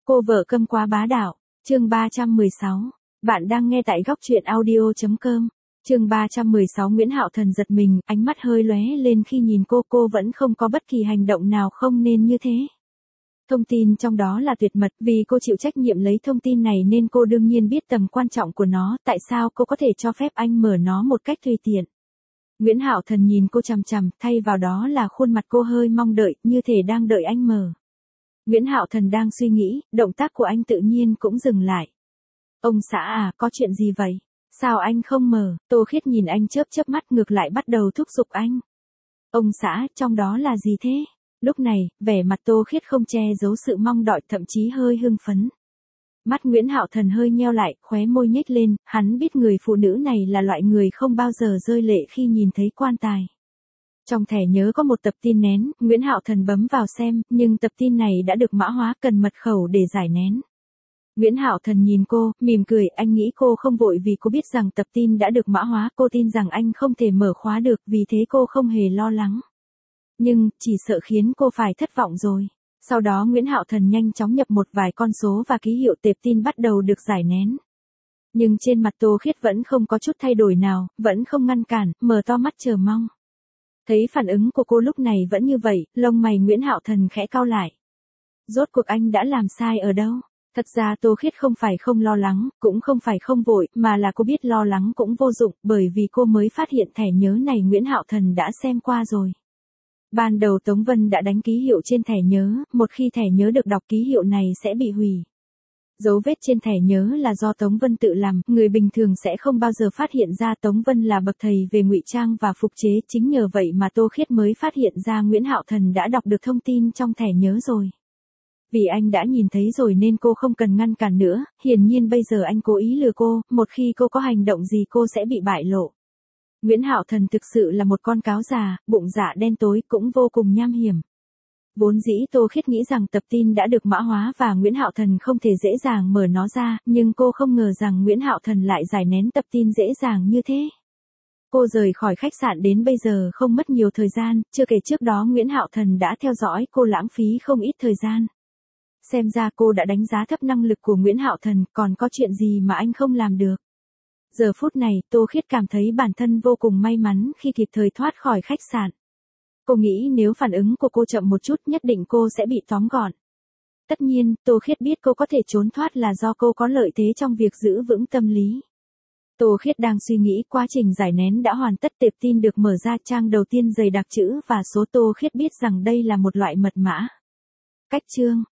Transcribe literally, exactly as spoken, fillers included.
Cô vợ câm quá bá đạo, chương ba trăm mười sáu. Bạn đang nghe tại góc truyện audio.com. Chương ba trăm mười sáu. Nguyễn Hạo Thần giật mình, ánh mắt hơi lóe lên khi nhìn cô, cô vẫn không có bất kỳ hành động nào không nên như thế. Thông tin trong đó là tuyệt mật, vì cô chịu trách nhiệm lấy thông tin này nên cô đương nhiên biết tầm quan trọng của nó, tại sao cô có thể cho phép anh mở nó một cách tùy tiện. Nguyễn Hạo Thần nhìn cô chằm chằm, thay vào đó là khuôn mặt cô hơi mong đợi, như thể đang đợi anh mở. Nguyễn Hạo Thần đang suy nghĩ, động tác của anh tự nhiên cũng dừng lại. Ông xã à, có chuyện gì vậy? Sao anh không mở? Tô Khiết nhìn anh chớp chớp mắt, ngược lại bắt đầu thúc giục anh. Ông xã, trong đó là gì thế? Lúc này, vẻ mặt Tô Khiết không che giấu sự mong đợi, thậm chí hơi hưng phấn. Mắt Nguyễn Hạo Thần hơi nheo lại, khóe môi nhếch lên, hắn biết người phụ nữ này là loại người không bao giờ rơi lệ khi nhìn thấy quan tài. Trong thẻ nhớ có một tập tin nén, Nguyễn Hạo Thần bấm vào xem, nhưng tập tin này đã được mã hóa, cần mật khẩu để giải nén. Nguyễn Hạo Thần nhìn cô, mỉm cười, anh nghĩ cô không vội vì cô biết rằng tập tin đã được mã hóa, cô tin rằng anh không thể mở khóa được, vì thế cô không hề lo lắng. Nhưng, chỉ sợ khiến cô phải thất vọng rồi. Sau đó Nguyễn Hạo Thần nhanh chóng nhập một vài con số và ký hiệu, tệp tin bắt đầu được giải nén. Nhưng trên mặt Tô Khiết vẫn không có chút thay đổi nào, vẫn không ngăn cản, mở to mắt chờ mong. Thấy phản ứng của cô lúc này vẫn như vậy, lông mày Nguyễn Hạo Thần khẽ cau lại. Rốt cuộc anh đã làm sai ở đâu? Thật ra Tô Khiết không phải không lo lắng, cũng không phải không vội, mà là cô biết lo lắng cũng vô dụng, bởi vì cô mới phát hiện thẻ nhớ này Nguyễn Hạo Thần đã xem qua rồi. Ban đầu Tống Vân đã đánh ký hiệu trên thẻ nhớ, một khi thẻ nhớ được đọc ký hiệu này sẽ bị hủy. Dấu vết trên thẻ nhớ là do Tống Vân tự làm, người bình thường sẽ không bao giờ phát hiện ra. Tống Vân là bậc thầy về ngụy trang và phục chế, chính nhờ vậy mà Tô Khiết mới phát hiện ra Nguyễn Hạo Thần đã đọc được thông tin trong thẻ nhớ rồi. Vì anh đã nhìn thấy rồi nên cô không cần ngăn cản nữa, hiển nhiên bây giờ anh cố ý lừa cô, một khi cô có hành động gì cô sẽ bị bại lộ. Nguyễn Hạo Thần thực sự là một con cáo già, bụng dạ đen tối, cũng vô cùng nham hiểm. Vốn dĩ Tô Khiết nghĩ rằng tập tin đã được mã hóa và Nguyễn Hạo Thần không thể dễ dàng mở nó ra, nhưng cô không ngờ rằng Nguyễn Hạo Thần lại giải nén tập tin dễ dàng như thế. Cô rời khỏi khách sạn đến bây giờ không mất nhiều thời gian, chưa kể trước đó Nguyễn Hạo Thần đã theo dõi cô lãng phí không ít thời gian. Xem ra cô đã đánh giá thấp năng lực của Nguyễn Hạo Thần, còn có chuyện gì mà anh không làm được. Giờ phút này, Tô Khiết cảm thấy bản thân vô cùng may mắn khi kịp thời thoát khỏi khách sạn. Cô nghĩ nếu phản ứng của cô chậm một chút nhất định cô sẽ bị tóm gọn. Tất nhiên, Tô Khiết biết cô có thể trốn thoát là do cô có lợi thế trong việc giữ vững tâm lý. Tô Khiết đang suy nghĩ, quá trình giải nén đã hoàn tất, tệp tin được mở ra, trang đầu tiên dày đặc chữ và số. Tô Khiết biết rằng đây là một loại mật mã. Cách chương,